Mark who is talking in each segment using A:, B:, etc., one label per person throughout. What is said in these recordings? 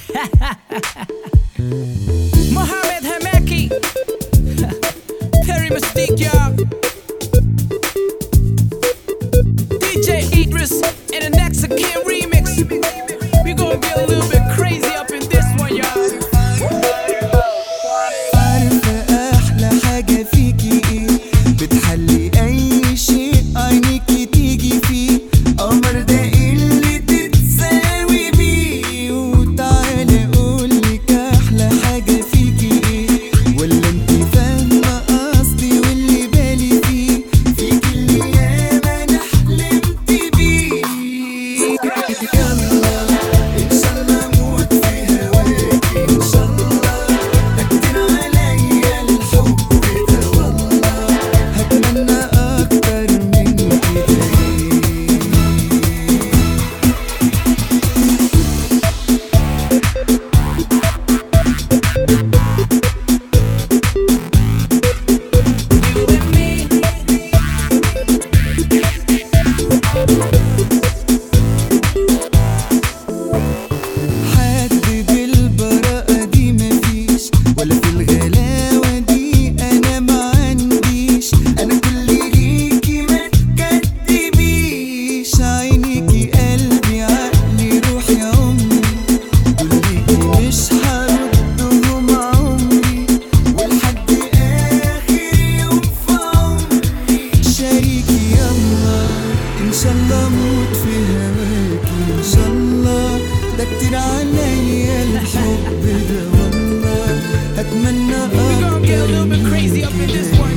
A: Mohamed Hamaki, Perry Mystique, y'all. DJ Idris and the next Akim remix. We gonna be a little bit crazy up in this one, y'all.
B: عارفة أحلى حاجة فيكي إيه؟ بتحلي أي شيء عينيكي تيجي فيه. قمر ده اللي تتساوي بيه. وتعالي أقولك أحلى حاجة فيكي إيه؟ ولا انتي فاهمة قصدي واللي بالي فيه؟ فيكي اللي ياما أنا حلمت بيه. يلا إن شاء الله أموت في هواكي إن شاء الله. ده كتير عليا الحب ده والله. هتمنى أكتر من كده. حد بالبراءة دي مفيش، ولا في الغلاوة دي أنا ما عنديش. أنا كل ليكي ما تكدبيش. عينيكي قلبي عقلي روحي عمري. دول ليكي مش هردهم عمري. ولحد آخر يوم في عمري. شاريكي يلا إن شاء الله أموت في هواكي إن شاء الله. ده كتير عليا الحب ده والله. هتمنى
A: We gonna get a little bit crazy up in this one.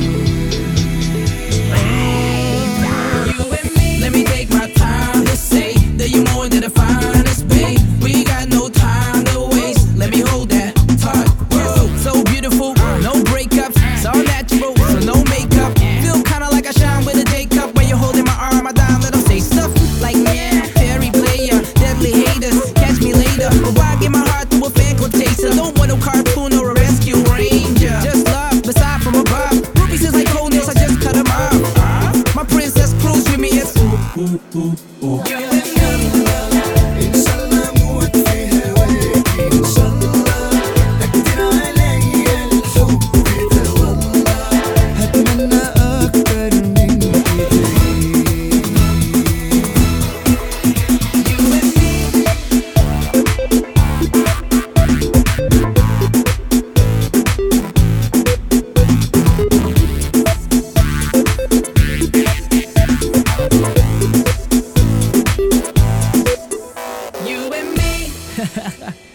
A: You and me. Let me take my time to say that you're more than the finest, babe. We got no time to waste. Let me hold that tight. Whoa, so beautiful, no breakups, it's all natural, so no makeup. Feel kinda like I shine with a J cup when you're holding my arm. I down, let them say stuff like man, fairy player, deadly haters, catch me later. But why give my heart to a fan called Chaser? Don't want no cartoon or a rescue ranger. Just love, beside from above. Rubies is like gold nails, I just cut them off. My princess cruise with me, it's ooh, ooh, ooh, ooh. You and me.
B: إن شاء الله أموت في هواكي إن شاء الله. ده كتير عليا الحب ده والله. هتمنى أكتر من كده.
A: You and me. You and me.